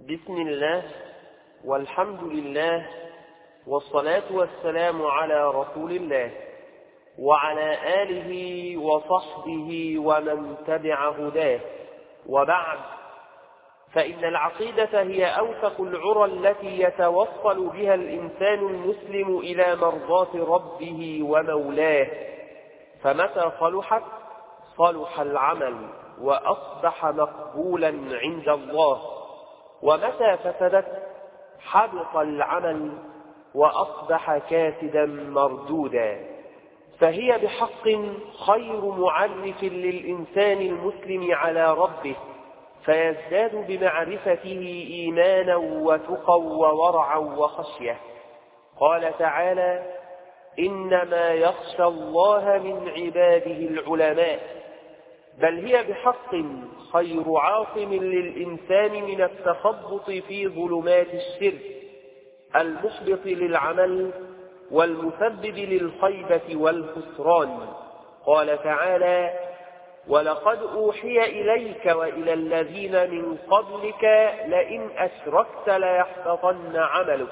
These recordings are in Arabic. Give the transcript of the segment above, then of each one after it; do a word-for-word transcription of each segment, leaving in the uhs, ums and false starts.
بسم الله والحمد لله والصلاة والسلام على رسول الله وعلى آله وصحبه ومن تبع هداه، وبعد، فإن العقيدة هي أوثق العرى التي يتوصل بها الإنسان المسلم إلى مرضاة ربه ومولاه، فمتى صلحت صلح العمل وأصبح مقبولا عند الله، ومتى فسدت حبط العمل وأصبح كاسدا مردودا. فهي بحق خير معرف للإنسان المسلم على ربه، فيزداد بمعرفته إيمانا وتقى وورعا وخشية. قال تعالى: إنما يخشى الله من عباده العلماء. بل هي بحق خير عاصم للإنسان من التخبط في ظلمات الشرك المحبط للعمل والمسبب للخيبة والخسران. قال تعالى: ولقد أوحي إليك وإلى الذين من قبلك لئن أشركت ليحبطن عملك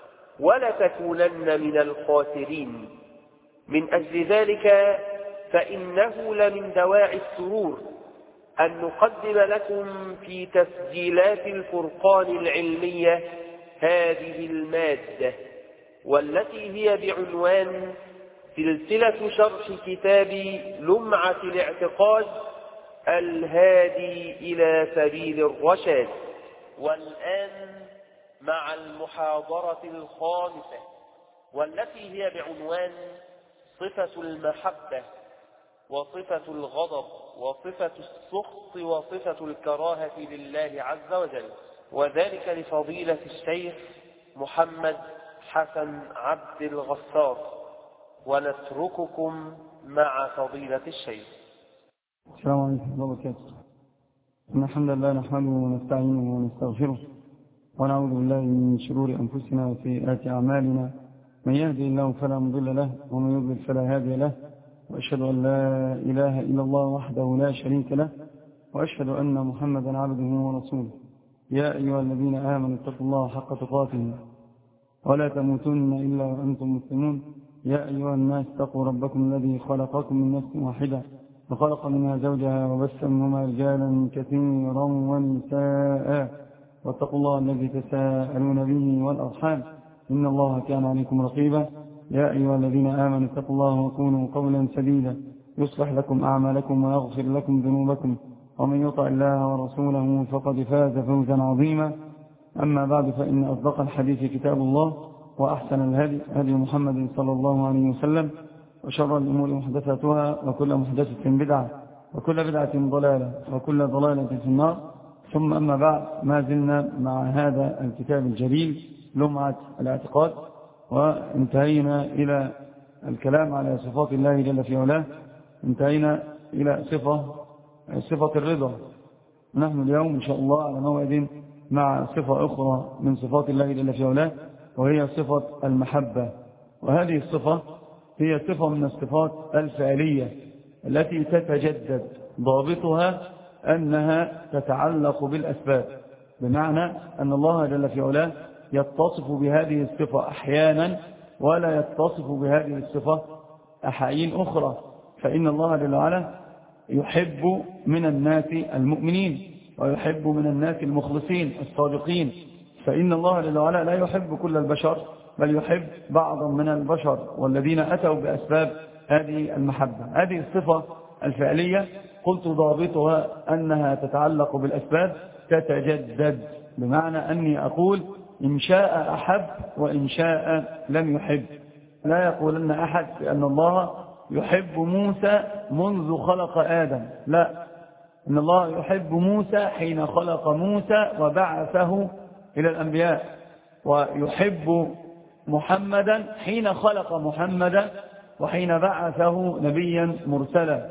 ولتكونن من الخاسرين. من أجل ذلك فإنه لمن دواعي السرور أن نقدم لكم في تسجيلات الفرقان العلمية هذه المادة، والتي هي بعنوان سلسلة شرح كتاب لمعة الاعتقاد الهادي إلى سبيل الرشاد. والآن مع المحاضرة الخامسة، والتي هي بعنوان صفة المحبة وصفة الغضب وصفة السخط وصفة الكراهة لله عز وجل، وذلك لفضيلة الشيخ محمد حسن عبد الغفار. ونترككم مع فضيلة الشيخ. السلام عليكم ورحمة الله وبركاته. إن الحمد لله نحمده ونستعينه ونستغفره، ونعوذ بالله من شرور أنفسنا وسيئات أعمالنا. من يهدي الله فلا مضل له، ومن يضلل فلا هادي له، وأشهد أن لا إله إلا الله وحده لا شريك له، وأشهد أن محمدا عبده ورسوله. يا أيها الذين آمنوا اتقوا الله حق تقاته ولا تموتن إلا وأنتم مسلمون. يا أيها الناس اتقوا ربكم الذي خلقكم من نفس واحدة وخلق منها زوجها وبث منهما رجالا كثيرا ونساء، واتقوا الله الذي تساءلون به والأرحام إن الله كان عليكم رقيبا. يا أيها الذين آمنوا اتقوا الله وقولوا قولا سديدا يصلح لكم أعمالكم ويغفر لكم ذنوبكم، ومن يطع الله ورسوله فقد فاز فوزا عظيما. أما بعد، فإن أصدق الحديث كتاب الله، وأحسن الهدي هدي محمد صلى الله عليه وسلم، وشر الأمور محدثاتها، وكل محدثة بدعة، وكل بدعة ضلالة، وكل ضلالة في النار. ثم أما بعد، ما زلنا مع هذا الكتاب الجليل لمعة الاعتقاد، وانتهينا إلى الكلام على صفات الله جل في علاه. انتهينا إلى صفة صفة الرضا. نحن اليوم إن شاء الله على موعد مع صفة أخرى من صفات الله جل في علاه، وهي صفة المحبة. وهذه الصفة هي صفة من الصفات الفعلية التي تتجدد. ضابطها أنها تتعلق بالأسباب، بمعنى أن الله جل في علاه يتصف بهذه الصفة أحيانا ولا يتصف بهذه الصفة أحيان أخرى. فإن الله جل وعلا يحب من الناس المؤمنين، ويحب من الناس المخلصين الصادقين. فإن الله جل وعلا لا يحب كل البشر، بل يحب بعضا من البشر، والذين أتوا بأسباب هذه المحبة. هذه الصفة الفعلية قلت ضابطها أنها تتعلق بالأسباب، تتجدد، بمعنى أني أقول إن شاء أحب وإن شاء لم يحب. لا يقولن أحد بأن الله يحب موسى منذ خلق آدم، لا، إن الله يحب موسى حين خلق موسى وبعثه إلى الأنبياء، ويحب محمدا حين خلق محمدا وحين بعثه نبيا مرسلا.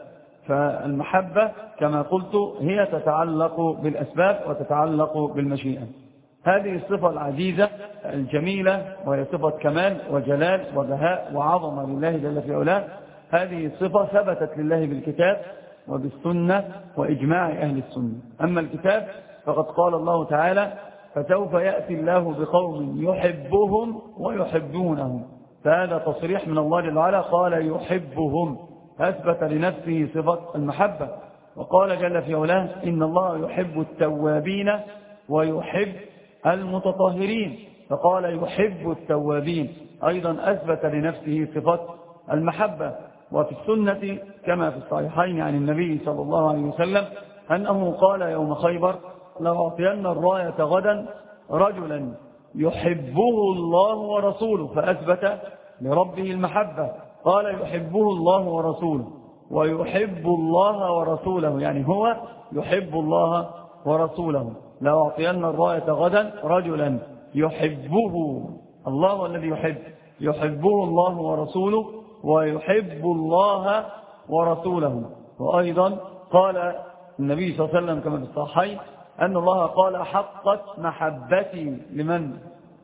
فالمحبة كما قلت هي تتعلق بالأسباب وتتعلق بالمشيئة. هذه الصفة العزيزة الجميلة، وهي صفة كمال وجلال وبهاء وعظمة لله جل في علاه. هذه الصفة ثبتت لله بالكتاب وبالسنة وإجماع أهل السنة. أما الكتاب فقد قال الله تعالى: فسوف يأتي الله بقوم يحبهم ويحبونهم. فهذا تصريح من الله جل وعلا، قال يحبهم، أثبت لنفسه صفة المحبة. وقال جل في علاه إن الله يحب التوابين ويحب المتطهرين، فقال يحب التوابين، أيضا أثبت لنفسه صفة المحبة. وفي السنة كما في الصحيحين عن النبي صلى الله عليه وسلم أنه قال يوم خيبر لأعطين الراية غدا رجلا يحبه الله ورسوله، فأثبت لربه المحبة، قال يحبه الله ورسوله ويحب الله ورسوله، يعني هو يحب الله ورسوله. لأعطين الراية غدا رجلا يحبه الله الذي يحب يحبه الله ورسوله ويحب الله ورسوله. وأيضا قال النبي صلى الله عليه وسلم كما في الصحيحين أن الله قال حقت محبتي لمن؟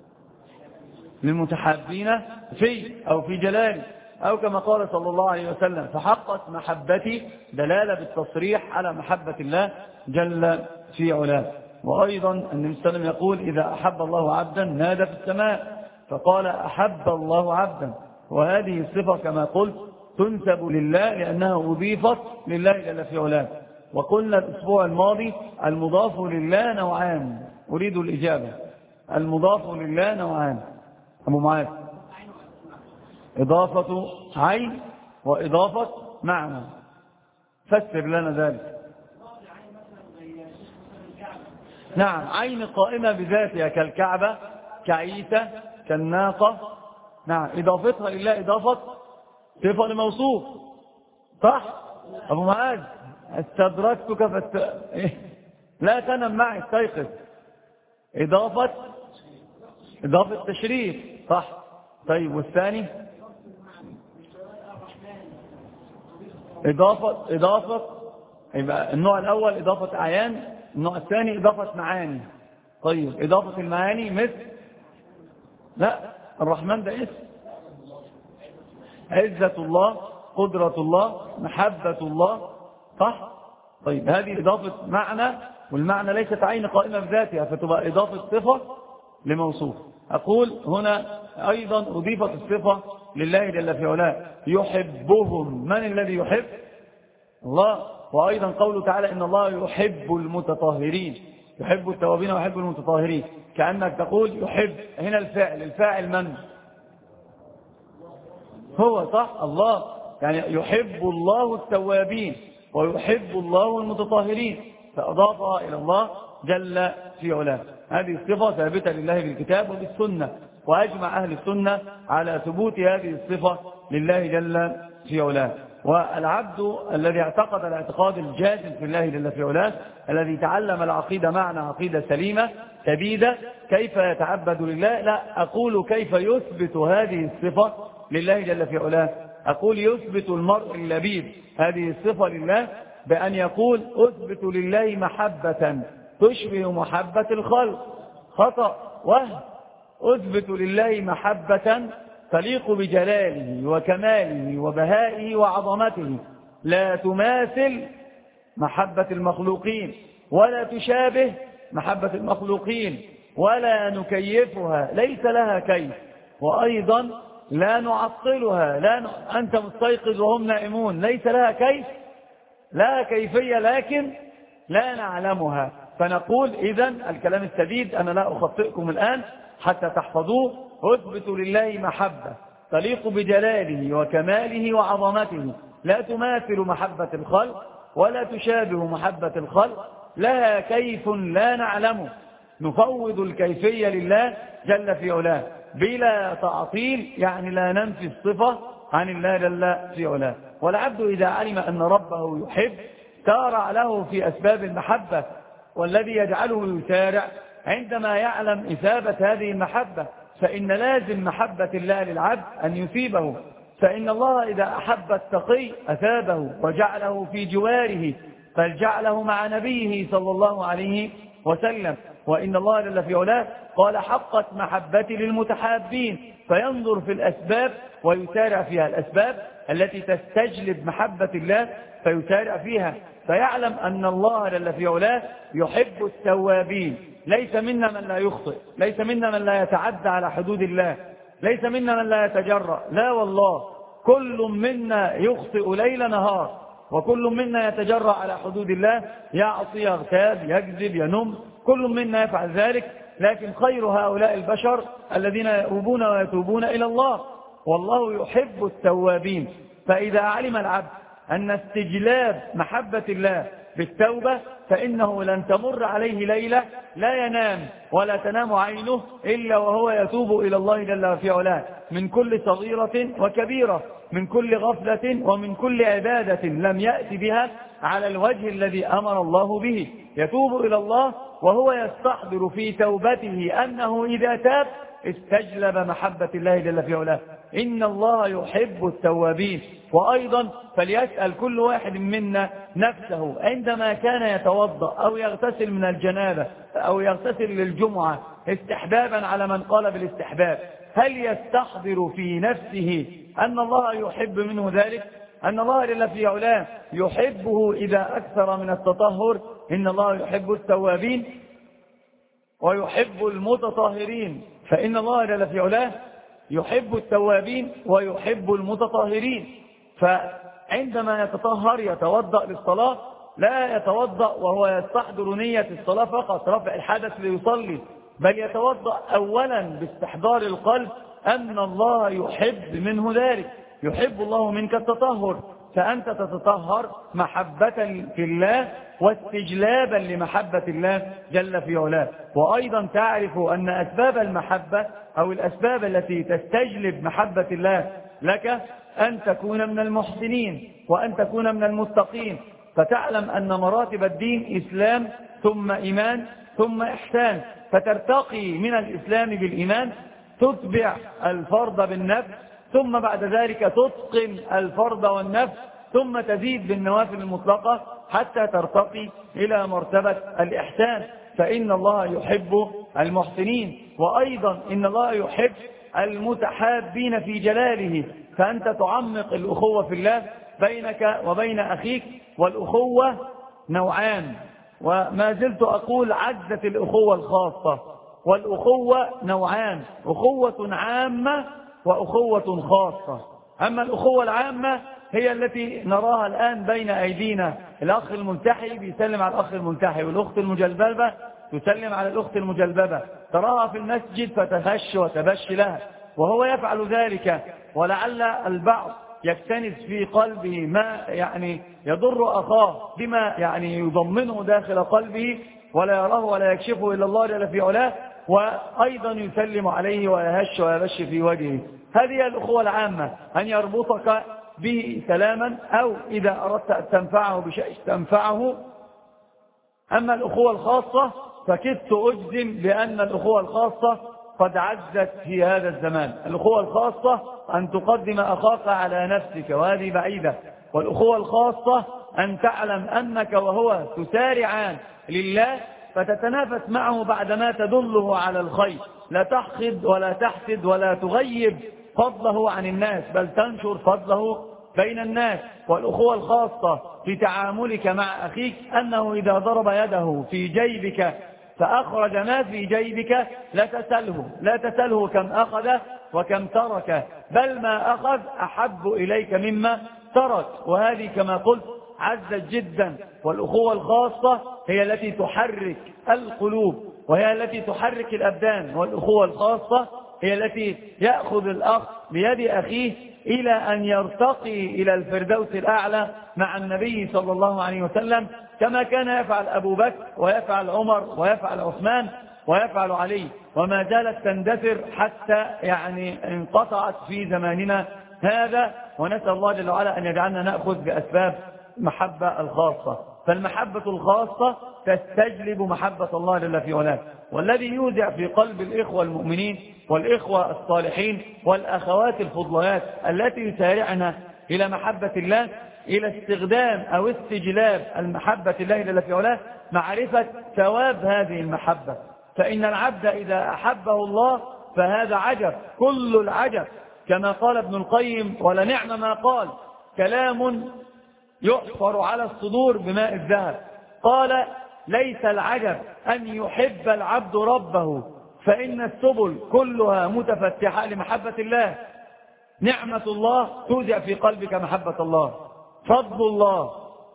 للمتحابين في أو في جلالي، أو كما قال صلى الله عليه وسلم فحقت محبتي، دلالة بالتصريح على محبة الله جل في علاه. وأيضا النبي صلى الله عليه وسلم يقول إذا أحب الله عبدا نادى في السماء، فقال أحب الله عبدا. وهذه الصفة كما قلت تنسب لله لأنها أضيفت لله جل في علاه. وقلنا الأسبوع الماضي المضاف لله نوعان، أريد الإجابة. المضاف لله نوعان أبو معاذ، إضافة عين وإضافة معنى، فسر لنا ذلك. نعم، عين قائمة بذاتها كالكعبة كعيسى كالناقة، نعم، إضافتها لله إضافة صفة لموصوف، صح أبو معاذ؟ استدركتك فست... لا تنم معي، استيقظ. إضافة إضافة تشريف، صح. طيب والثاني إضافة إضافة يبقى النوع الأول إضافة أعيان، النوع الثاني إضافة معاني. طيب إضافة المعاني مثل، لا الرحمن ده اسم، عزة الله، قدرة الله، محبة الله، صح. طيب هذه إضافة معنى، والمعنى ليست عين قائمة بذاتها، فتبقى إضافة صفة لموصوف. أقول هنا أيضا أضيفت الصفة لله جل في علاه، يحبهم. من الذي يحب؟ الله. وأيضا قوله تعالى إن الله يحب المتطهرين، يحب التوابين ويحب المتطهرين، كأنك تقول يحب. هنا الفاعل، الفاعل من هو؟ صح، الله. يعني يحب الله التوابين ويحب الله المتطهرين، فأضافها إلى الله جل في علاه. هذه الصفة ثابتة لله بالكتاب وبالسنة، وأجمع أهل السنة على ثبوت هذه الصفة لله جل في علاه. والعبد الذي اعتقد الاعتقاد الجازم في الله جل في علاه، الذي تعلم العقيدة معنى عقيدة سليمة سديدة، كيف يتعبد لله؟ لا أقول كيف يثبت هذه الصفة لله جل في علاه، أقول يثبت المرء اللبيب هذه الصفة لله بأن يقول أثبت لله محبة تشبه محبة الخلق، خطأ وهم. أثبت لله محبة تليق بجلاله وكماله وبهائه وعظمته، لا تماثل محبة المخلوقين ولا تشابه محبة المخلوقين ولا نكيفها، ليس لها كيف. وأيضا لا نعطلها، لا ن... أنت مستيقظ وهم نائمون، ليس لها كيف، لا كيفية، لكن لا نعلمها. فنقول إذن الكلام السديد، أنا لا أخطئكم الآن حتى تحفظوه، أثبت لله محبة تليق بجلاله وكماله وعظمته، لا تماثل محبة الخلق ولا تشابه محبة الخلق، لها كيف لا نعلمه، نفوض الكيفية لله جل في علاه بلا تعطيل، يعني لا ننفي الصفة عن الله جل في علاه. والعبد إذا علم أن ربه يحب سارع له في أسباب المحبة، والذي يجعله يسارع عندما يعلم إثابة هذه المحبة، فإن لازم محبة الله للعبد أن يثيبه. فإن الله إذا أحب التقي أثابه وجعله في جواره، بل جعله مع نبيه صلى الله عليه وسلم. وإن الله جل في علاه قال حقت محبتي للمتحابين، فينظر في الأسباب ويسارع فيها، الأسباب التي تستجلب محبة الله فيسارع فيها، فيعلم أن الله جل في علاه يحب التوابين. ليس منا من لا يخطئ، ليس منا من لا يتعدى على حدود الله، ليس منا من لا يتجرأ، لا والله، كل منا يخطئ ليل نهار، وكل منا يتجرأ على حدود الله، يعصي يغتاب يكذب ينم، كل منا يفعل ذلك. لكن خير هؤلاء البشر الذين يؤوبون ويتوبون إلى الله، والله يحب التوابين. فإذا علم العبد أن استجلاب محبة الله بالتوبة فإنه لن تمر عليه ليلة لا ينام ولا تنام عينه إلا وهو يتوب إلى الله جل في علاه من كل صغيرة وكبيرة، من كل غفلة ومن كل عبادة لم يأتي بها على الوجه الذي أمر الله به. يتوب إلى الله وهو يستحضر في توبته أنه إذا تاب استجلب محبة الله جل في علاه. إن الله يحب التوابين. وأيضا فليسأل كل واحد منا نفسه عندما كان يتوضأ أو يغتسل من الجنابة أو يغتسل للجمعة استحبابا على من قال بالاستحباب، هل يستحضر في نفسه أن الله يحب منه ذلك؟ أن الله جل في علاه يحبه إذا أكثر من التطهر. إن الله يحب التوابين ويحب المتطهرين، فإن الله جل في علاه يحب التوابين ويحب المتطهرين. فعندما يتطهر يتوضأ للصلاة لا يتوضأ وهو يستحضر نية الصلاة فقط رفع الحدث ليصلي، بل يتوضأ أولا باستحضار القلب أن الله يحب منه ذلك، يحب الله منك التطهر، فأنت تتطهر محبة في الله واستجلابا لمحبة الله جل في علاه. وأيضا تعرف أن أسباب المحبة أو الأسباب التي تستجلب محبة الله لك أن تكون من المحسنين وأن تكون من المتقين، فتعلم أن مراتب الدين إسلام ثم إيمان ثم إحسان، فترتقي من الإسلام بالإيمان، تتبع الفرض بالنفس، ثم بعد ذلك تتقن الفرض والنفس، ثم تزيد بالنوافل المطلقة حتى ترتقي إلى مرتبة الإحسان. فإن الله يحب المحسنين. وأيضا إن الله يحب المتحابين في جلاله، فأنت تعمق الأخوة في الله بينك وبين أخيك. والأخوة نوعان، وما زلت أقول عزت الأخوة الخاصة، والأخوة نوعان، أخوة عامة وأخوة خاصة. أما الأخوة العامة هي التي نراها الآن بين أيدينا، الأخ الملتحي بيسلم على الأخ الملتحي، والأخت المجلببة تسلم على الأخت المجلببة، تراها في المسجد فتهش وتبش لها، وهو يفعل ذلك، ولعل البعض يكتنس في قلبه ما يعني يضر أخاه بما يعني يضمنه داخل قلبه ولا يراه ولا يكشفه إلا الله جل في علاه، وأيضا يسلم عليه ويهش ويبش في وجهه. هذه الأخوة العامة، أن يربطك به سلاما، أو إذا أردت أن تنفعه بشيء تنفعه. أما الأخوة الخاصة فكدت أجزم بأن الأخوة الخاصة قد عزت في هذا الزمان. الأخوة الخاصة أن تقدم أخاك على نفسك، وهذه بعيدة. والأخوة الخاصة أن تعلم أنك وهو تسارعان لله، فتتنافس معه بعدما تدله على الخير، لا تحقد ولا تحسد ولا تغيب فضله عن الناس، بل تنشر فضله بين الناس. والأخوة الخاصة في تعاملك مع أخيك أنه إذا ضرب يده في جيبك فأخرج ما في جيبك لا تسأله لا تسأله كم أخذ وكم ترك، بل ما أخذ أحب إليك مما ترك، وهذه كما قلت عزت جدا. والأخوة الخاصة هي التي تحرك القلوب وهي التي تحرك الأبدان. والأخوة الخاصة هي التي يأخذ الأخ بيد أخيه إلى أن يرتقي إلى الفردوس الأعلى مع النبي صلى الله عليه وسلم، كما كان يفعل أبو بكر ويفعل عمر ويفعل عثمان ويفعل علي، وما زالت تندثر حتى يعني انقطعت في زماننا هذا. ونسأل الله جل وعلا أن يجعلنا نأخذ بأسباب محبة الخاصة. فالمحبة الخاصة تستجلب محبة الله جل في علاه. والذي يودع في قلب الإخوة المؤمنين والإخوة الصالحين والأخوات الفضليات التي يسارعن إلى محبة الله، إلى استخدام أو استجلاب المحبة الله جل في علاه، معرفة ثواب هذه المحبة. فإن العبد إذا أحبه الله فهذا عجب كل العجب، كما قال ابن القيم: ولنعم ما قال، كلام يحفر على الصدور بماء الذهب. قال: ليس العجب أن يحب العبد ربه، فإن السبل كلها متفتحة لمحبة الله. نعمة الله تودع في قلبك محبة الله، فضل الله،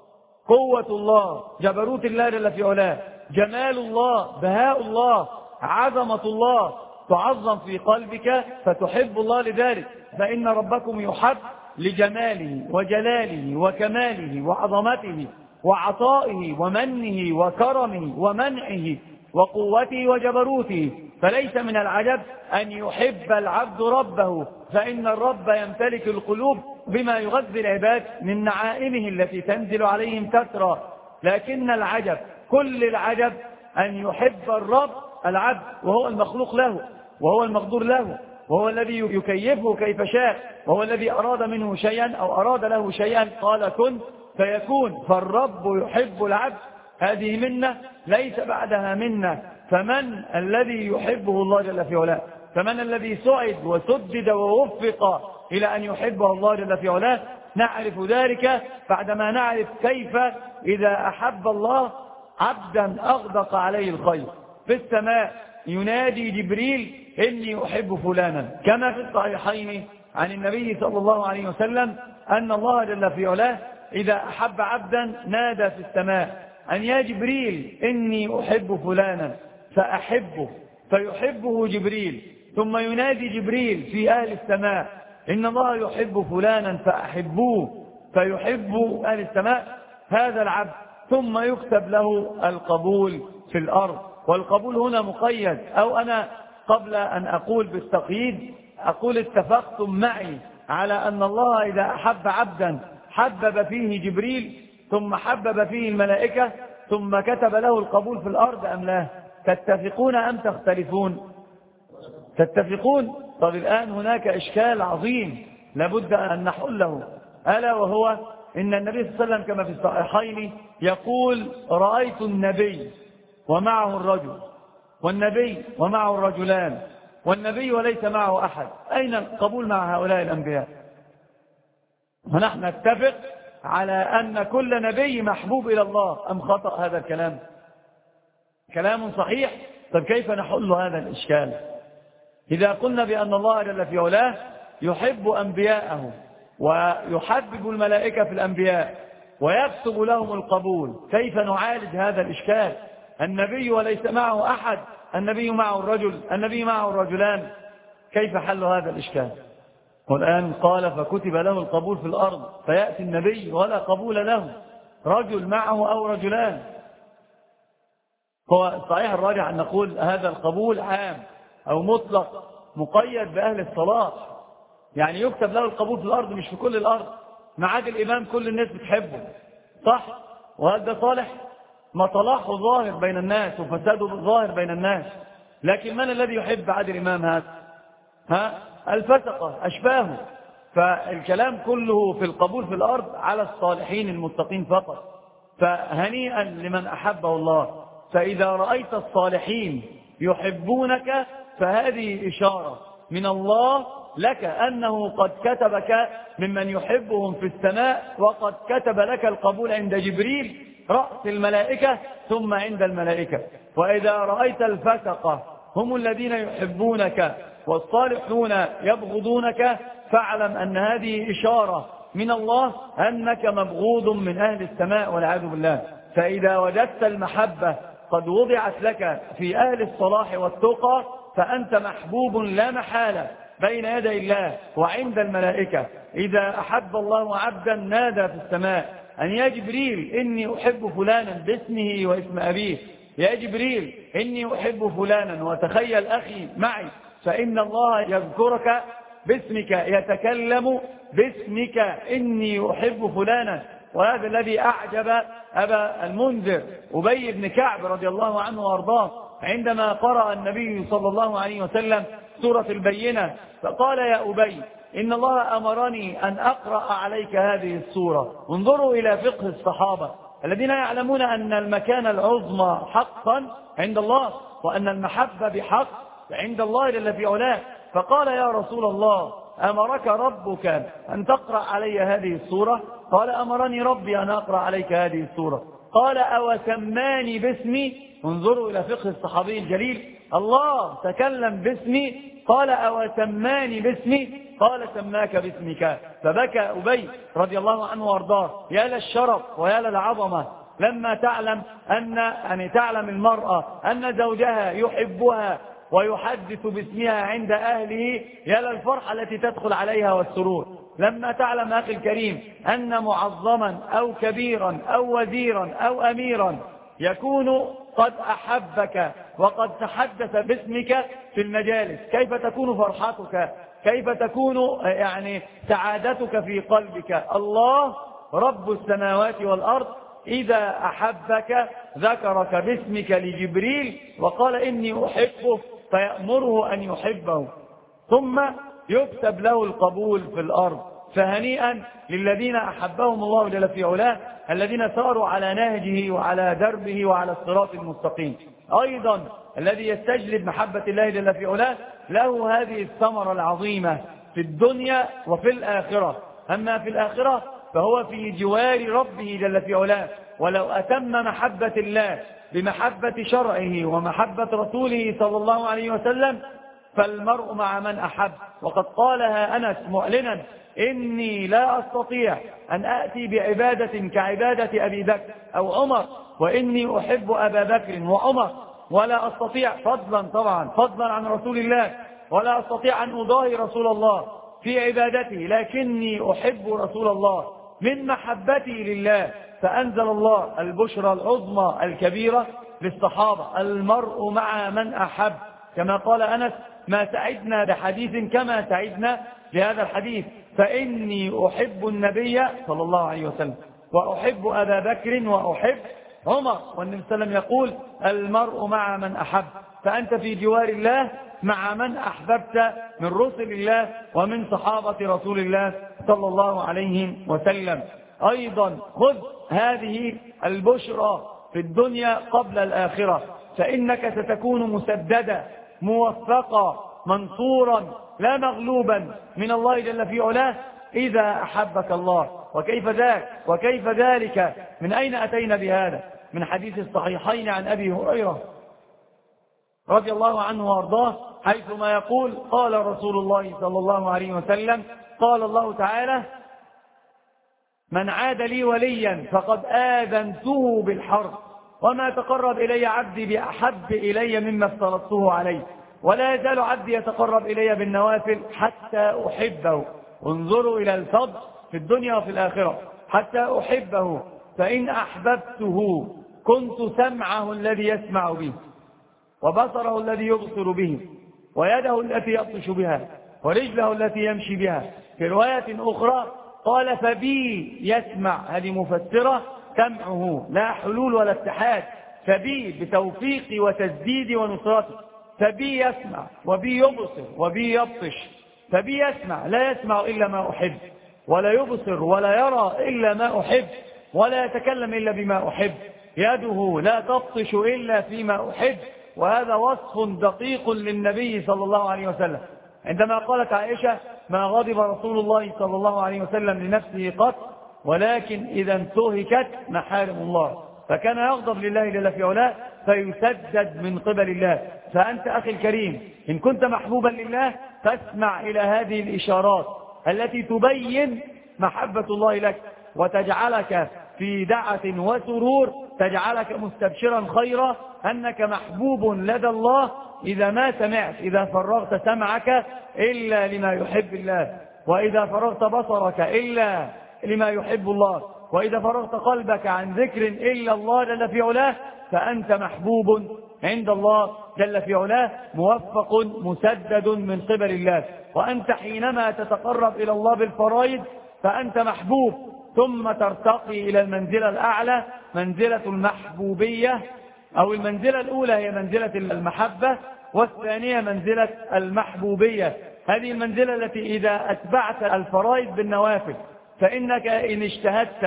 قوة الله، جبروت الله جل في علاه، جمال الله، بهاء الله، عظمة الله تعظم في قلبك فتحب الله لذلك. فإن ربكم يحب لجماله وجلاله وكماله وعظمته وعطائه ومنه وكرمه ومنعه وقوته وجبروته. فليس من العجب أن يحب العبد ربه، فإن الرب يمتلك القلوب بما يغذي العباد من نعائمه التي تنزل عليهم تترى. لكن العجب كل العجب أن يحب الرب العبد وهو المخلوق له، وهو المقدور له، وهو الذي يكيفه كيف شاء، وهو الذي أراد منه شيئا أو أراد له شيئا قال كن فيكون. فالرب يحب العبد، هذه منة ليس بعدها منة. فمن الذي يحبه الله جل في علاه؟ فمن الذي سعد وسدد ووفق إلى أن يحبه الله جل في علاه؟ نعرف ذلك بعدما نعرف كيف إذا أحب الله عبدا أغدق عليه الخير. في السماء ينادي جبريل: إني أحب فلانا، كما في الصحيحين عن النبي صلى الله عليه وسلم أن الله جل في علاه إذا أحب عبدا نادى في السماء أن يا جبريل إني أحب فلانا فأحبه، فيحبه جبريل. ثم ينادي جبريل في أهل السماء: إن الله يحب فلانا فأحبوه، فيحب أهل السماء هذا العبد. ثم يكتب له القبول في الأرض. والقبول هنا مقيد، أو أنا قبل أن أقول بالتقييد أقول اتفقتم معي على أن الله إذا أحب عبدا حبب فيه جبريل، ثم حبب فيه الملائكة، ثم كتب له القبول في الأرض أم لا؟ تتفقون أم تختلفون؟ تتفقون. طب الآن هناك إشكال عظيم لابد أن نحله، ألا وهو إن النبي صلى الله عليه وسلم كما في الصحيحين يقول: رأيت النبي ومعه الرجل، والنبي ومعه الرجلان، والنبي وليس معه أحد. أين القبول مع هؤلاء الأنبياء؟ ونحن نتفق على أن كل نبي محبوب إلى الله، أم خطأ هذا الكلام؟ كلام صحيح. طب كيف نحل هذا الإشكال؟ إذا قلنا بأن الله جل في علاه يحب أنبياءه ويحبب الملائكة في الأنبياء ويكتب لهم القبول، كيف نعالج هذا الإشكال؟ النبي وليس معه أحد، النبي معه الرجل، النبي معه الرجلان، كيف حل هذا الإشكال؟ والآن قال: فكتب له القبول في الأرض، فيأتي النبي ولا قبول له، رجل معه أو رجلان. هو صحيح الراجح أن نقول هذا القبول عام أو مطلق مقيد بأهل الصلاة، يعني يكتب له القبول في الأرض مش في كل الأرض. معاد الإمام كل الناس بتحبه، صح؟ وهل ده صالح؟ ما صلاحه ظاهر بين الناس وفساده ظاهر بين الناس. لكن من الذي يحب عادل الإمام هذا؟ ها؟ الفسقة أشباهه. فالكلام كله في القبول في الأرض على الصالحين المتقين فقط. فهنيئا لمن أحبه الله. فإذا رأيت الصالحين يحبونك فهذه إشارة من الله لك أنه قد كتبك ممن يحبهم في السماء، وقد كتب لك القبول عند جبريل رأس الملائكة ثم عند الملائكة. وإذا رأيت الفسقة هم الذين يحبونك والصالحون يبغضونك فاعلم أن هذه إشارة من الله أنك مبغوض من أهل السماء والعياذ بالله. فإذا وجدت المحبة قد وضعت لك في أهل الصلاح والتقى فأنت محبوب لا محالة بين يدي الله وعند الملائكة. إذا أحب الله عبدا نادى في السماء أن يا جبريل إني أحب فلانا باسمه واسم أبيه، يا جبريل إني أحب فلانا وتخيل أخي معي، فإن الله يذكرك باسمك، يتكلم باسمك إني أحب فلانا. وهذا الذي أعجب أبا المنذر أبي بن كعب رضي الله عنه وأرضاه عندما قرأ النبي صلى الله عليه وسلم سورة البينة، فقال: يا أبي إن الله أمرني أن أقرأ عليك هذه السورة. انظروا إلى فقه الصحابة، الذين يعلمون أن المكانة العظمى حقا عند الله، وأن المحبة بحق عند الله جل في علاه. فقال يا رسول الله أمرك ربك أن تقرأ علي هذه السورة؟ قال أمرني ربي أن أقرأ عليك هذه السورة. قال أو سماني باسمي؟ انظروا إلى فقه الصحابي الجليل، الله تكلم باسمي، قال أو سماني باسمي؟ قال سماك باسمك. فبكى أبي رضي الله عنه وارضاه، يا للشرف ويا للعظمة لما تعلم أن يعني تعلم المرأة أن زوجها يحبها ويحدث باسمها عند أهله، يا للفرحة التي تدخل عليها والسرور. لما تعلم أخي الكريم أن معظما أو كبيرا أو وزيرا أو أميرا يكون قد أحبك وقد تحدث باسمك في المجالس، كيف تكون فرحتك؟ كيف تكون يعني سعادتك في قلبك؟ الله رب السماوات والأرض إذا أحبك ذكرك باسمك لجبريل وقال إني أحبه، فيأمره أن يحبه، ثم يكتب له القبول في الأرض. فهنيئا للذين أحبهم الله جل في علاه، الذين ساروا على نهجه وعلى دربه وعلى الصراط المستقيم. أيضا الذي يستجلب محبة الله جل في علاه له هذه الثمرة العظيمة في الدنيا وفي الآخرة. أما في الآخرة فهو في جوار ربه جل في علاه، ولو أتم محبة الله بمحبة شرعه ومحبة رسوله صلى الله عليه وسلم فالمرء مع من أحب. وقد قالها أنس معلنا إني لا أستطيع أن أأتي بعبادة كعبادة أبي بكر أو عمر، وإني أحب أبا بكر وعمر، ولا أستطيع فضلا طبعا فضلا عن رسول الله، ولا أستطيع أن أضاهي رسول الله في عبادته، لكني أحب رسول الله من محبتي لله. فأنزل الله البشرى العظمى الكبيرة للصحابة، المرء مع من أحب، كما قال أنس ما سعدنا بحديث كما سعدنا بهذا الحديث، فإني أحب النبي صلى الله عليه وسلم وأحب أبا بكر وأحب عمر. والنبي صلى الله عليه وسلم يقول المرء مع من أحب، فأنت في جوار الله مع من أحببت من رسل الله ومن صحابة رسول الله صلى الله عليه وسلم. أيضا خذ هذه البشرى في الدنيا قبل الآخرة، فإنك ستكون مسددا موفقا منصورا لا مغلوبا من الله جل في علاه إذا أحبك الله. وكيف ذاك وكيف ذلك؟ من أين أتينا بهذا؟ من حديث الصحيحين عن أبي هريرة رضي الله عنه وارضاه، حيثما يقول قال رسول الله صلى الله عليه وسلم قال الله تعالى من عاد لي وليا فقد آذنته بالحرب، وما تقرب إلي عبدي بأحب إلي مما افترضته عليه، ولا يزال عبدي يتقرب إلي بالنوافل حتى أحبه. انظروا إلى الفضل في الدنيا وفي الآخرة، حتى أحبه، فإن أحببته كنت سمعه الذي يسمع به، وبصره الذي يبصر به، ويده التي يبطش بها، ورجله التي يمشي بها. في رواية أخرى قال فبي يسمع، هذه مفسرة سمعه لا حلول ولا اتحاد، فبي بتوفيقي وتسديدي ونصرتي، فبي يسمع وبي يبصر وبي يبطش. فبي يسمع لا يسمع إلا ما أحب، ولا يبصر ولا يرى إلا ما أحب، ولا يتكلم إلا بما أحب، يده لا تبطش إلا فيما أحب. وهذا وصف دقيق للنبي صلى الله عليه وسلم، عندما قالت عائشة ما غضب رسول الله صلى الله عليه وسلم لنفسه قط، ولكن إذا انتهكت محارم الله، فكان يغضب لله جل في علاه فيسدد من قبل الله. فأنت أخي الكريم إن كنت محبوبا لله فاسمع إلى هذه الإشارات التي تبين محبة الله لك وتجعلك في دعة وسرور، تجعلك مستبشرا خيرا أنك محبوب لدى الله. إذا ما سمعت، إذا فرغت سمعك إلا لما يحب الله، وإذا فرغت بصرك إلا لما يحب الله، وإذا فرغت قلبك عن ذكر إلا الله جل في علاه، فأنت محبوب عند الله جل في علاه، موفق مسدد من قبل الله. وأنت حينما تتقرب إلى الله بالفرائض فأنت محبوب، ثم ترتقي إلى المنزلة الأعلى، منزلة المحبوبية، أو المنزلة الأولى هي منزلة المحبة، والثانية منزلة المحبوبية. هذه المنزلة التي إذا أتبعت الفرائض بالنوافل فإنك إن اجتهدت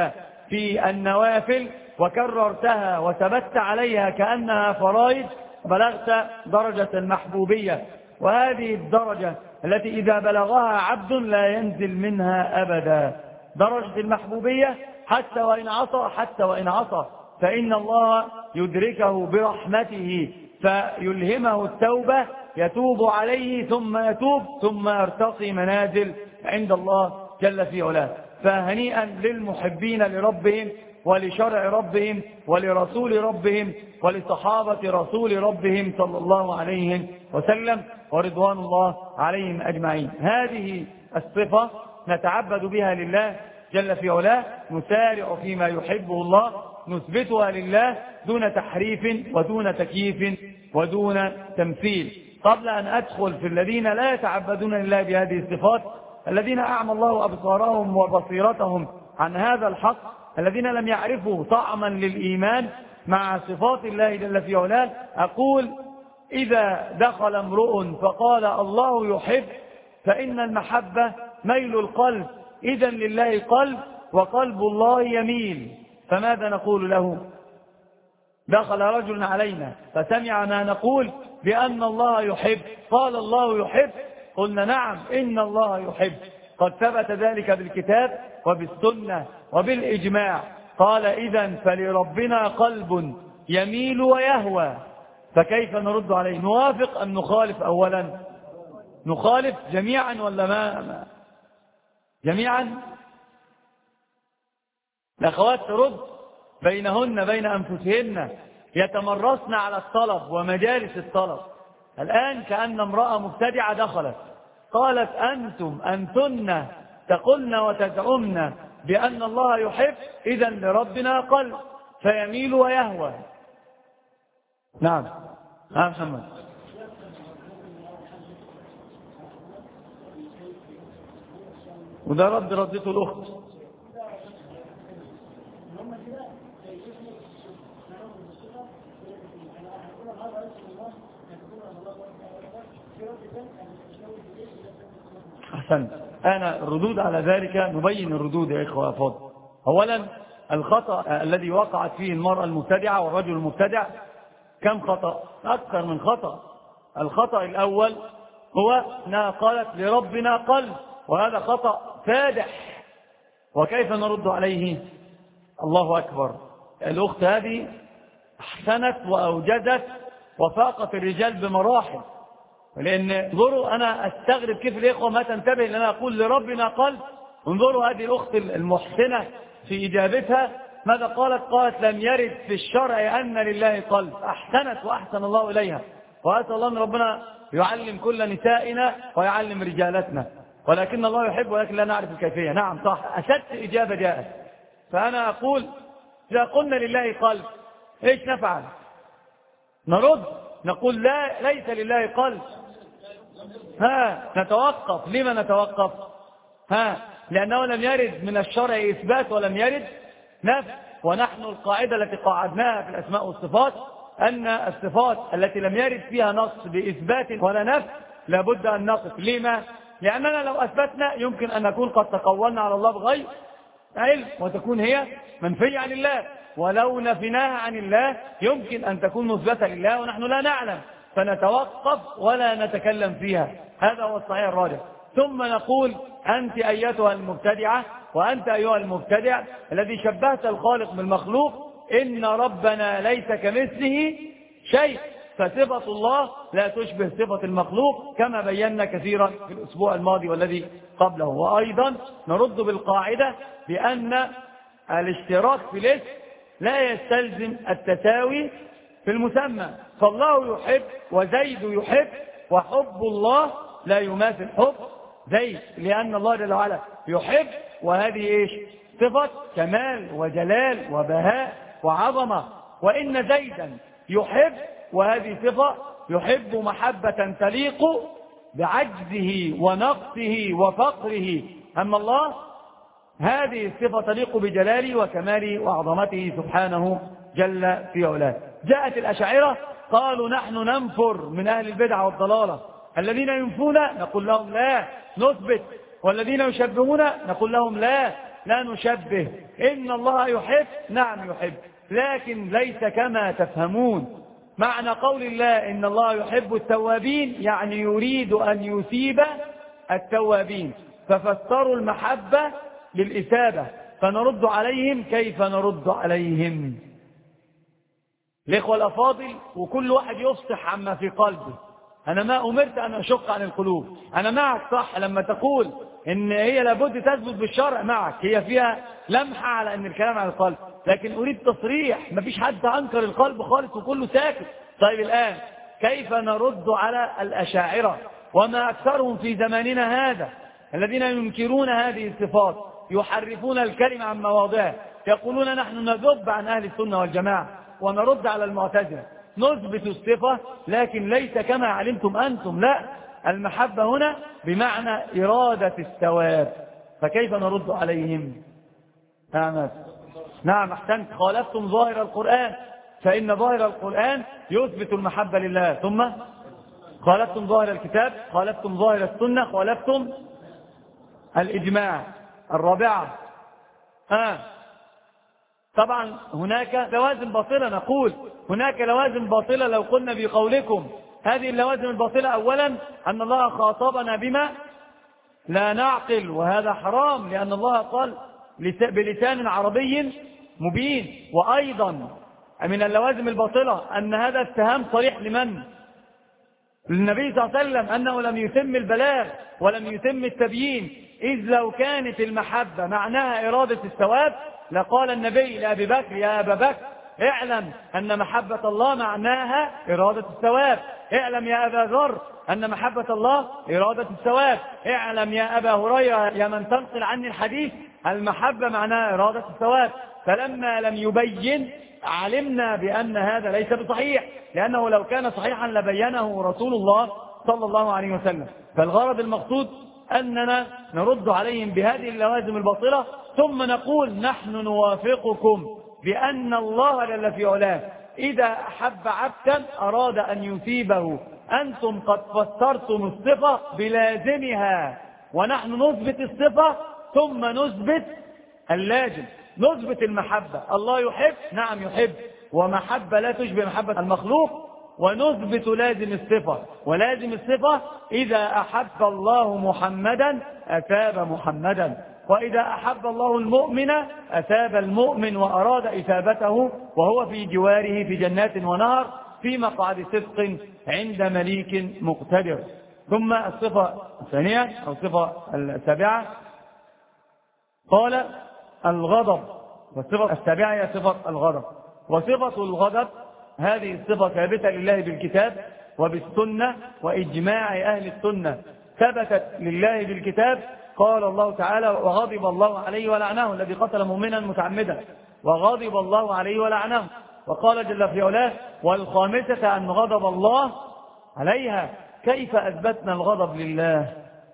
في النوافل وكررتها وثبت عليها كأنها فرائض بلغت درجة المحبوبية، وهذه الدرجة التي إذا بلغها عبد لا ينزل منها أبدا، درجة المحبوبية حتى وإن عصى حتى وإن عصى فإن الله يدركه برحمته فيلهمه التوبة، يتوب عليه ثم يتوب ثم يرتقي منازل عند الله جل في علاه. فهنيئا للمحبين لربهم ولشرع ربهم ولرسول ربهم ولصحابة رسول ربهم صلى الله عليه وسلم ورضوان الله عليهم أجمعين. هذه الصفة نتعبد بها لله جل في علاه، نسارع فيما يحبه الله، نثبتها لله دون تحريف ودون تكييف ودون تمثيل. قبل أن أدخل في الذين لا يتعبدون لله بهذه الصفات، الذين أعمى الله أبصارهم وبصيرتهم عن هذا الحق، الذين لم يعرفوا طعما للإيمان مع صفات الله جل في علاه، أقول إذا دخل امرؤ فقال الله يحب فإن المحبة ميل القلب، إذن لله قلب وقلب الله يميل. فماذا نقول له؟ دخل رجل علينا فسمعنا نقول بأن الله يحب، قال الله يحب، قلنا نعم إن الله يحب، قد ثبت ذلك بالكتاب وبالسنة وبالإجماع. قال إذن فلربنا قلب يميل ويهوى، فكيف نرد عليه؟ نوافق أم نخالف؟ أولا نخالف جميعا ولا ما جميعا؟ الأخوات ترد بينهن بين أنفسهن، يتمرسن على الطلب ومجالس الطلب. الآن كأن امرأة مبتدعة دخلت قالت أنتم أنتن تقولن وتزعمن بأن الله يحب، إذن لربنا قلب فيميل ويهوى. نعم ها محمد. وده رد ردته الأخت. أحسن. أنا الردود على ذلك نبين الردود يا إخوة فاضل. أولا الخطأ الذي وقعت فيه المرأة المبتدعة والرجل المبتدع كم خطأ؟ أكثر من خطأ. الخطأ الأول هو أنها قالت لربنا قلب، وهذا خطأ فادح، وكيف نرد عليه؟ الله أكبر. الأخت هذه أحسنت وأوجدت وفاقت الرجال بمراحل، لأن انظروا أنا أستغرب كيف الإخوة ما تنتبه لأن أقول لربنا قلب. انظروا هذه الأخت المحسنة في إجابتها ماذا قالت؟ قالت لم يرد في الشرع أن لله قلب. أحسنت وأحسن الله إليها، وأسأل الله أن ربنا يعلم كل نسائنا ويعلم رجالتنا، ولكن الله يحب ولكن لا نعرف الكيفية. نعم صح، أسدت إجابة جاءت. فأنا أقول إذا قلنا لله قلب إيش نفعل؟ نرد نقول لا ليس لله قلب. ها نتوقف. لما نتوقف؟ ها لأنه لم يرد من الشرع إثبات ولم يرد نفي. ونحن القاعدة التي قاعدناها في الأسماء والصفات أن الصفات التي لم يرد فيها نص بإثبات ولا نفي لابد أن نقف. لما؟ لأننا لو أثبتنا يمكن أن نكون قد تقولنا على الله بغير علم وتكون هي منفية عن الله، ولو نفيناها عن الله يمكن أن تكون مثبتة لله ونحن لا نعلم، فنتوقف ولا نتكلم فيها. هذا هو الصحيح الراجح. ثم نقول أنت أيتها المبتدعة وأنت أيها المبتدع الذي شبهت الخالق بالمخلوق، إن ربنا ليس كمثله شيء، فصفة الله لا تشبه صفة المخلوق كما بينا كثيرا في الأسبوع الماضي والذي قبله. وأيضا نرد بالقاعدة بأن الاشتراك في الاسم لا يستلزم التساوي في المسمى، فالله يحب وزيد يحب، وحب الله لا يماثل حب زيد، لأن الله جل وعلا يحب، وهذه إيش؟ صفة كمال وجلال وبهاء وعظمة. وإن زيدا يحب، وهذه صفة يحب محبة تليق بعجزه ونقصه وفقره. أما الله هذه الصفة تليق بجلاله وكماله وعظمته سبحانه جل في علاه. جاءت الأشاعرة قالوا نحن ننفر من أهل البدع والضلالة، الذين ينفون نقول لهم لا نثبت، والذين يشبهون نقول لهم لا لا نشبه. إن الله يحب، نعم يحب، لكن ليس كما تفهمون. معنى قول الله إن الله يحب التوابين يعني يريد أن يثيب التوابين، ففسروا المحبة بالإثابة، فنرد عليهم. كيف نرد عليهم؟ الإخوة الأفاضل، وكل واحد يفصح عما في قلبه. أنا ما أمرت أن أشق عن القلوب، أنا معك صح لما تقول إن هي لابد تثبت بالشرع، معك، هي فيها لمحة على أن الكلام عن القلب، لكن أريد تصريح. مفيش حد أنكر القلب خالص وكله ساكت. طيب الآن كيف نرد على الأشاعرة وما أكثرهم في زماننا هذا الذين ينكرون هذه الصفات، يحرفون الكلمة عن مواضعه، يقولون نحن نذب عن أهل السنة والجماعة ونرد على المعتزلة، نثبت الصفة لكن ليس كما علمتم أنتم. لا، المحبة هنا بمعنى إرادة الثواب. فكيف نرد عليهم؟ نعم نعم أحسنت، خالفتم ظاهر القرآن، فإن ظاهر القرآن يثبت المحبة لله، ثم خالفتم ظاهر الكتاب، خالفتم ظاهر السنة، خالفتم الإجماع. الرابعة آه. طبعا هناك لوازم باطلة، نقول هناك لوازم باطلة لو قلنا بقولكم هذه اللوازم الباطلة. أولا أن الله خاطبنا بما لا نعقل، وهذا حرام، لأن الله قال بلسان عربي مبين. وأيضا من اللوازم الباطلة أن هذا اتهام صريح لمن؟ للنبي صلى الله عليه وسلم، أنه لم يتم البلاغ ولم يتم التبيين. إذ لو كانت المحبة معناها إرادة الثواب لقال النبي لأبي بكر يا أبا بكر اعلم أن محبة الله معناها إرادة الثواب، اعلم يا أبا ذر أن محبة الله إرادة الثواب، اعلم يا أبا هريرة يا من تنقل عني الحديث المحبة معناها إرادة الثواب. فلما لم يبين علمنا بأن هذا ليس بصحيح، لأنه لو كان صحيحا لبينه رسول الله صلى الله عليه وسلم. فالغرض المقصود أننا نرد عليهم بهذه اللوازم الباطلة، ثم نقول نحن نوافقكم بأن الله جل في علاه إذا أحب عبدا أراد أن يثيبه. أنتم قد فسرتم الصفة بلازمها، ونحن نثبت الصفة ثم نثبت اللازم. نثبت المحبة، الله يحب، نعم يحب، ومحبة لا تشبه محبة المخلوق. ونثبت لازم الصفة، ولازم الصفة إذا أحب الله محمدا أثاب محمدا، وإذا أحب الله المؤمن أثاب المؤمن وأراد إثابته وهو في جواره في جنات ونهر في مقعد صدق عند مليك مقتدر. ثم الصفة الثانية أو الصفة السابعة قال الغضب، والصفة السابعة هي صفة الغضب. وصفة الغضب هذه الصفة ثابتة لله بالكتاب وبالسنة وإجماع أهل السنة. ثبتت لله بالكتاب قال الله تعالى وغضب الله عليه ولعنه الذي قتل مؤمنا متعمدا، وغضب الله عليه ولعنه. وقال جل في علاه والخامسة أن غضب الله عليها. كيف أثبتنا الغضب لله؟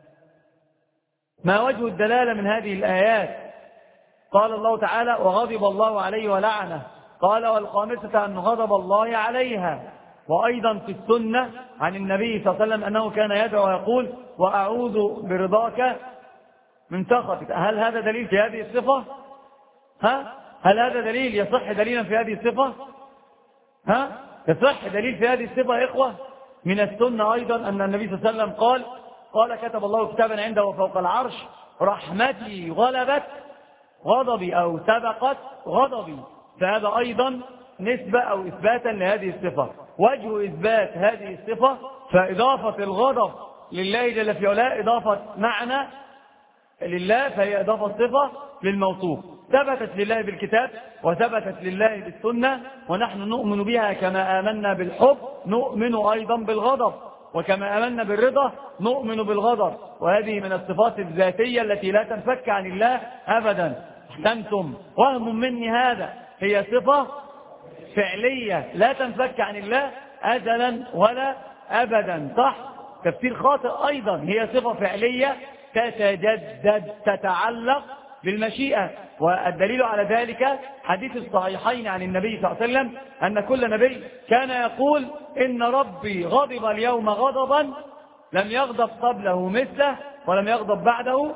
ما وجه الدلالة من هذه الآيات؟ قال الله تعالى وغضب الله عليه ولعنه، قال والخامسة أن غضب الله عليها. وأيضا في السنة عن النبي صلى الله عليه وسلم أنه كان يدعو ويقول وأعوذ برضاك من سخطك. هل هذا دليل في هذه الصفة؟ ها؟ هل هذا دليل يصح دليلا في هذه الصفة؟ ها؟ يصح دليل في هذه الصفة يا إخوة؟ من السنة أيضا أن النبي صلى الله عليه وسلم قال قال كتب الله كتابا عنده فوق العرش رحمتي غلبت غضبي أو سبقت غضبي. فهذا أيضا نسبة أو إثباتا لهذه الصفة. وجه إثبات هذه الصفة فإضافة الغضب لله جل في علاه إضافة معنى لله، فهي إضافة صفة للموصوف. ثبتت لله بالكتاب وثبتت لله بالسنة، ونحن نؤمن بها كما آمنا بالحب نؤمن أيضا بالغضب، وكما آمنا بالرضا نؤمن بالغضب. وهذه من الصفات الذاتية التي لا تنفك عن الله أبدا. احسنتم، وهم مني هذا، هي صفة فعلية لا تنفك عن الله أزلا ولا أبدا. صح؟ تفسير خاطئ أيضا، هي صفة فعلية تتجدد تتعلق بالمشيئة. والدليل على ذلك حديث الصحيحين عن النبي صلى الله عليه وسلم أن كل نبي كان يقول إن ربي غضب اليوم غضبا لم يغضب قبله مثله ولم يغضب بعده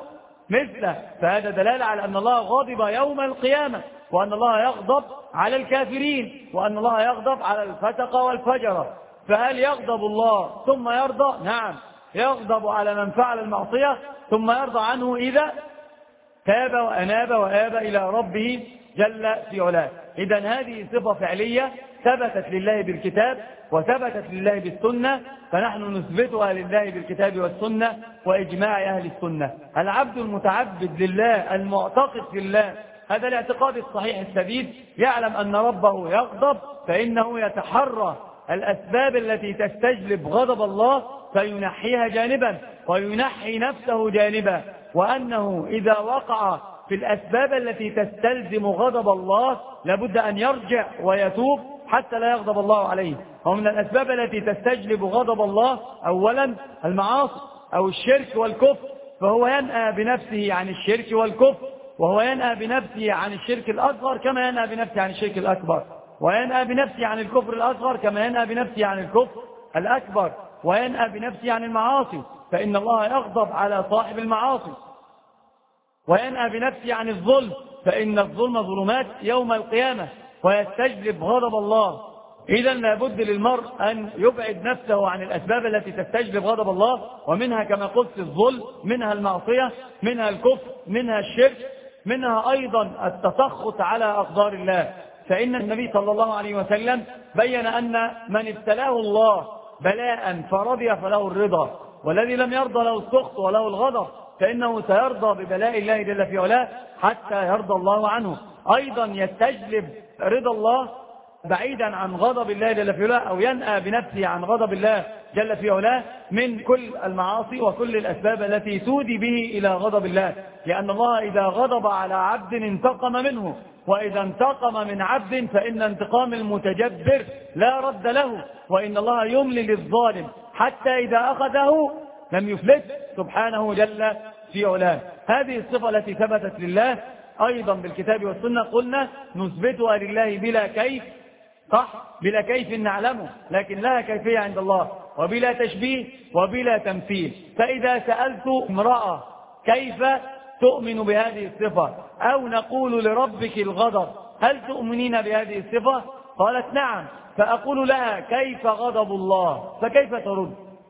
مثله، فهذا دلالة على أن الله غضب يوم القيامة، وأن الله يغضب على الكافرين، وأن الله يغضب على الفتق والفجرة. فهل يغضب الله ثم يرضى؟ نعم، يغضب على من فعل المعصية ثم يرضى عنه إذا تاب وأناب وآب إلى ربه جل في علاه. إذن هذه صفة فعلية ثبتت لله بالكتاب وثبتت لله بالسنة، فنحن نثبتها لله بالكتاب والسنة وإجماع أهل السنة. العبد المتعبد لله المعتقد في الله هذا الاعتقاد الصحيح السديد يعلم أن ربه يغضب، فإنه يتحرى الأسباب التي تستجلب غضب الله فينحيها جانبا وينحي نفسه جانبا، وأنه إذا وقع في الأسباب التي تستلزم غضب الله لابد أن يرجع ويتوب حتى لا يغضب الله عليه. ومن الأسباب التي تستجلب غضب الله أولا المعاصي أو الشرك والكفر، فهو ينأى بنفسه عن الشرك والكفر، وهو ينأى بنفسه عن الشرك الأصغر كما ينأى بنفسه عن الشرك الأكبر، وينأى بنفسه عن الكفر الأصغر كما ينأى بنفسه عن الكفر الأكبر، وينأى بنفسه عن المعاصي فإن الله يغضب على صاحب المعاصي، وينأى بنفسه عن الظلم فإن الظلم ظلمات يوم القيامة ويستجلب غضب الله. إذا لابد للمرء أن يبعد نفسه عن الأسباب التي تستجلب غضب الله، ومنها كما قلت الظلم، منها المعصية، منها الكفر، منها الشرك، منها أيضا التسخط على أقدار الله. فإن النبي صلى الله عليه وسلم بين أن من ابتلاه الله بلاء فرضي فله الرضا، والذي لم يرضى له السخط وله الغضب، فإنه سيرضى ببلاء الله جل في علاه حتى يرضى الله عنه. أيضا يستجلب رضا الله بعيدا عن غضب الله جل في علاه، أو ينأى بنفسه عن غضب الله جل في علاه من كل المعاصي وكل الأسباب التي تودي به إلى غضب الله، لأن الله إذا غضب على عبد انتقم منه، وإذا انتقم من عبد فإن انتقام المتجبر لا رد له، وإن الله يملي للظالم حتى إذا أخذه لم يفلت سبحانه جل في علاه. هذه الصفة التي ثبتت لله أيضا بالكتاب والسنة قلنا نثبتها لله بلا كيف، صح، بلا كيف نعلمه، لكن لها كيفية عند الله، وبلا تشبيه وبلا تمثيل. فإذا سألت امرأة كيف تؤمن بهذه الصفة، أو نقول لربك الغضب هل تؤمنين بهذه الصفة؟ قالت نعم، فأقول لها كيف غضب الله؟ فكيف ترد؟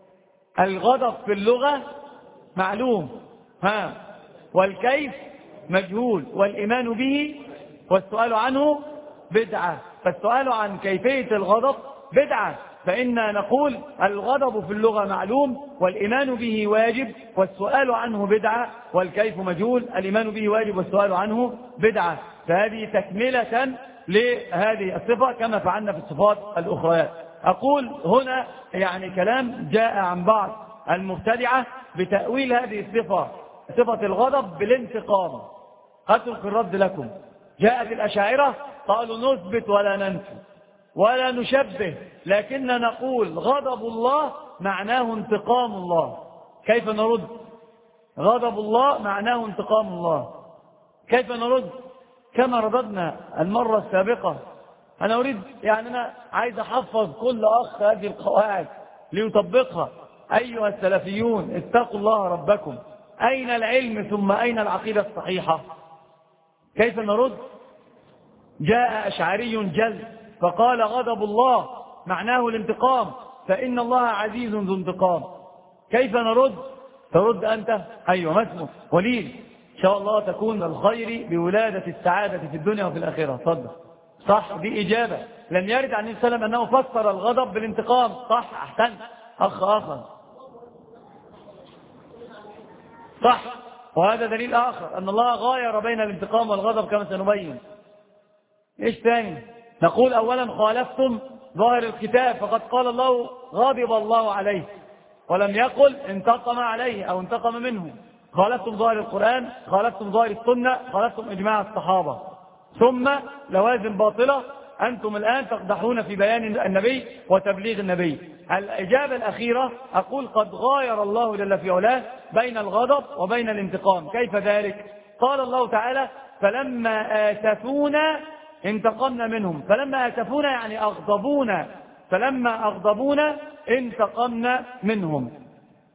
الغضب في اللغة معلوم، ها، والكيف مجهول، والإيمان به والسؤال عنه بدعة. فالسؤال عن كيفية الغضب بدعة، فإنا نقول الغضب في اللغة معلوم، والإيمان به واجب، والسؤال عنه بدعة، والكيف مجهول، الإيمان به واجب والسؤال عنه بدعة. فهذه تكملة لهذه الصفة كما فعلنا في الصفات الأخرى. أقول هنا يعني كلام جاء عن بعض المبتدعة بتأويل هذه الصفة، صفة الغضب بالانتقام. أترك الرد لكم. جاءت الأشاعرة قالوا نثبت ولا ننفي ولا نشبه، لكننا نقول غضب الله معناه انتقام الله. كيف نرد؟ غضب الله معناه انتقام الله، كيف نرد؟ كما رددنا المرة السابقة. أنا أريد يعني أنا عايز أحفظ كل أخ هذه القواعد ليطبقها. أيها السلفيون اتقوا الله ربكم، أين العلم ثم أين العقيدة الصحيحة؟ كيف نرد؟ جاء أشعري جل فقال غضب الله معناه الانتقام، فإن الله عزيز ذو انتقام. كيف نرد؟ ترد أنت؟ أيوة، ما اسمه؟ وليد، إن شاء الله تكون الخير بولادة السعادة في الدنيا وفي الآخرة. صدق، صح، دي إجابة. لم يرد عن النبي صلى الله عليه وسلم أنه فسر الغضب بالانتقام. صح، أحسن أخ آخر، صح. وهذا دليل آخر أن الله غاير بين الانتقام والغضب كما سنبين. إيش ثاني؟ نقول أولا خالفتم ظاهر الكتاب، فقد قال الله غضب الله عليه ولم يقل انتقم عليه أو انتقم منه. خالفتم ظاهر القرآن، خالفتم ظاهر السنة، خالفتم إجماع الصحابة. ثم لوازم باطلة أنتم الآن تقدحون في بيان النبي وتبليغ النبي. الإجابة الأخيرة أقول قد غاير الله جل في علاه بين الغضب وبين الانتقام. كيف ذلك؟ قال الله تعالى فلما آسفونا انتقمنا منهم. فلما آسفونا يعني أغضبونا، فلما أغضبونا انتقمنا منهم.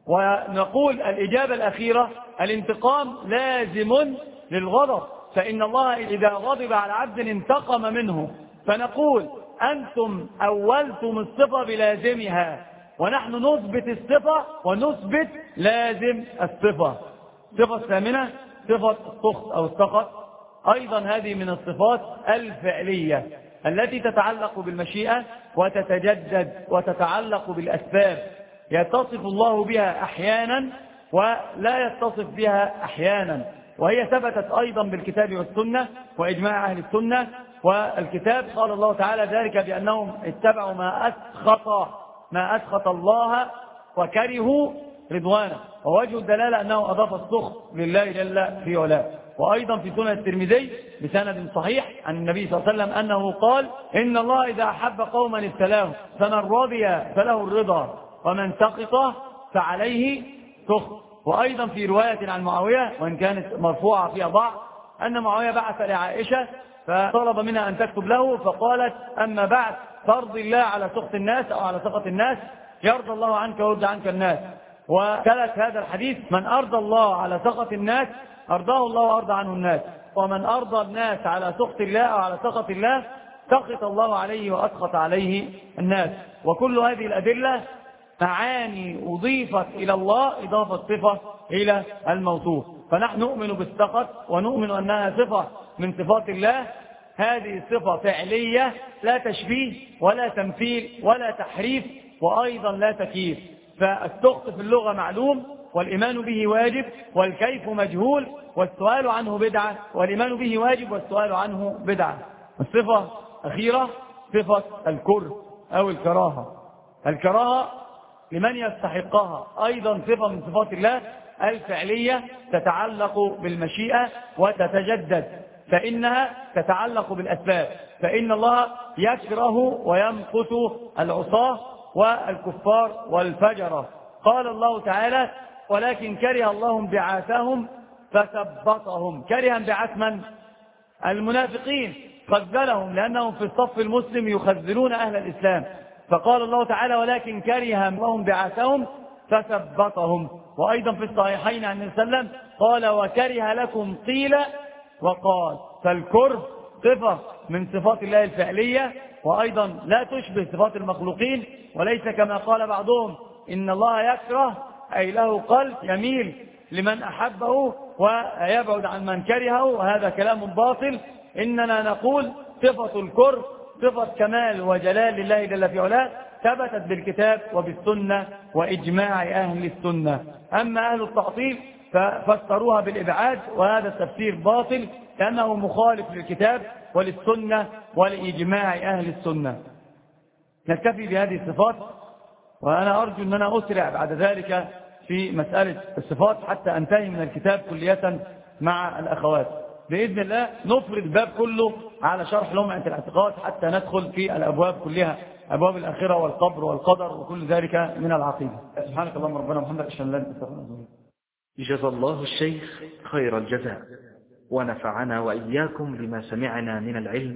ونقول الإجابة الأخيرة الانتقام لازم للغضب، فإن الله إذا غضب على عبد انتقم منه. فنقول أنتم أولتم الصفة بلازمها، ونحن نثبت الصفة ونثبت لازم الصفة. الصفة الثامنة صفة السخط أو السخط، أيضا هذه من الصفات الفعلية التي تتعلق بالمشيئة وتتجدد وتتعلق بالأسباب، يتصف الله بها أحيانا ولا يتصف بها أحيانا، وهي ثبتت أيضا بالكتاب والسنة وإجماع أهل السنة. والكتاب قال الله تعالى ذلك بأنهم اتبعوا ما أسخط ما أسخط الله وكرهوا رضوانه، ووجه الدلالة أنه أضاف السخط لله جل في علاه. وأيضا في سنة الترمذي بسند صحيح عن النبي صلى الله عليه وسلم أنه قال إن الله إذا أحب قوما ابتلاهم، فمن رضي فله الرضا ومن سقط فعليه سخط. وأيضا في رواية عن معاوية وإن كانت مرفوعة فيها ضعف أن معاوية بعث لعائشة فطلب منها أن تكتب له، فقالت أما بعد فرض الله على سخط الناس أو على سخط الناس يرضى الله عنك ويرضى عنك الناس. وثلث هذا الحديث من أرضى الله على سخط الناس أرضاه الله وأرضى عنه الناس، ومن أرضى الناس على سخط الله أو على سخط الله سخط الله عليه وأسخط عليه الناس. وكل هذه الأدلة معاني أضيفت إلى الله إضافة صفة إلى الموصوف. فنحن نؤمن بالسخط ونؤمن أنها صفة من صفات الله، هذه صفة فعلية لا تشبيه ولا تمثيل ولا تحريف وأيضا لا تكييف. فالسخط في اللغة معلوم والإيمان به واجب والكيف مجهول والسؤال عنه بدعة، والإيمان به واجب والسؤال عنه بدعة. الصفة أخيرة صفة الكره أو الكراهة. الكراهة لمن يستحقها أيضا صفة من صفات الله الفعلية تتعلق بالمشيئة وتتجدد، فإنها تتعلق بالأسباب، فإن الله يكره ويمقت العصاة والكفار والفجرة. قال الله تعالى ولكن كره الله انبعاثهم فثبطهم. كره انبعاث من؟ المنافقين، خذلهم لأنهم في الصف المسلم يخذلون أهل الإسلام، فقال الله تعالى ولكن كره الله انبعاثهم فثبطهم. وأيضا في الصحيحين عن النبي صلى الله عليه وسلم قال وكره لكم قيل وقال. فالكره صفة من صفات الله الفعلية وأيضا لا تشبه صفات المخلوقين، وليس كما قال بعضهم إن الله يكره أي له قلب يميل لمن أحبه ويبعد عن من كرهه، وهذا كلام باطل. إننا نقول صفة الكره صفة كمال وجلال لله جل في علاه ثبتت بالكتاب وبالسنة وإجماع أهل السنة. أما أهل التعطيل ففسروها بالإبعاد، وهذا التفسير باطل لأنه مخالف للكتاب وللسنة ولإجماع أهل السنة. نكتفي بهذه الصفات، وأنا أرجو أننا أسرع بعد ذلك في مسألة الصفات حتى أنتهي من الكتاب كلية مع الأخوات بإذن الله. نفرد باب كله على شرح لمعة الاعتقاد حتى ندخل في الأبواب كلها، أبواب الآخرة والقبر والقدر وكل ذلك من العقيدة. سبحانك اللهم ربنا وبحمدك أشهد أن لا إله إلا أنت. جزا الله الشيخ خير الجزاء، ونفعنا وإياكم بما سمعنا من العلم،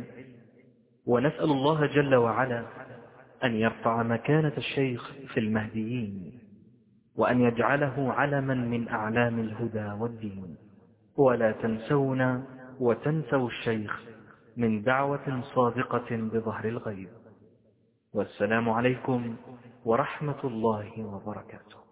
ونسأل الله جل وعلا أن يرفع مكانة الشيخ في المهديين، وأن يجعله علما من أعلام الهدى والدين. ولا تنسونا وتنسوا الشيخ من دعوة صادقة بظهر الغيب. والسلام عليكم ورحمة الله وبركاته.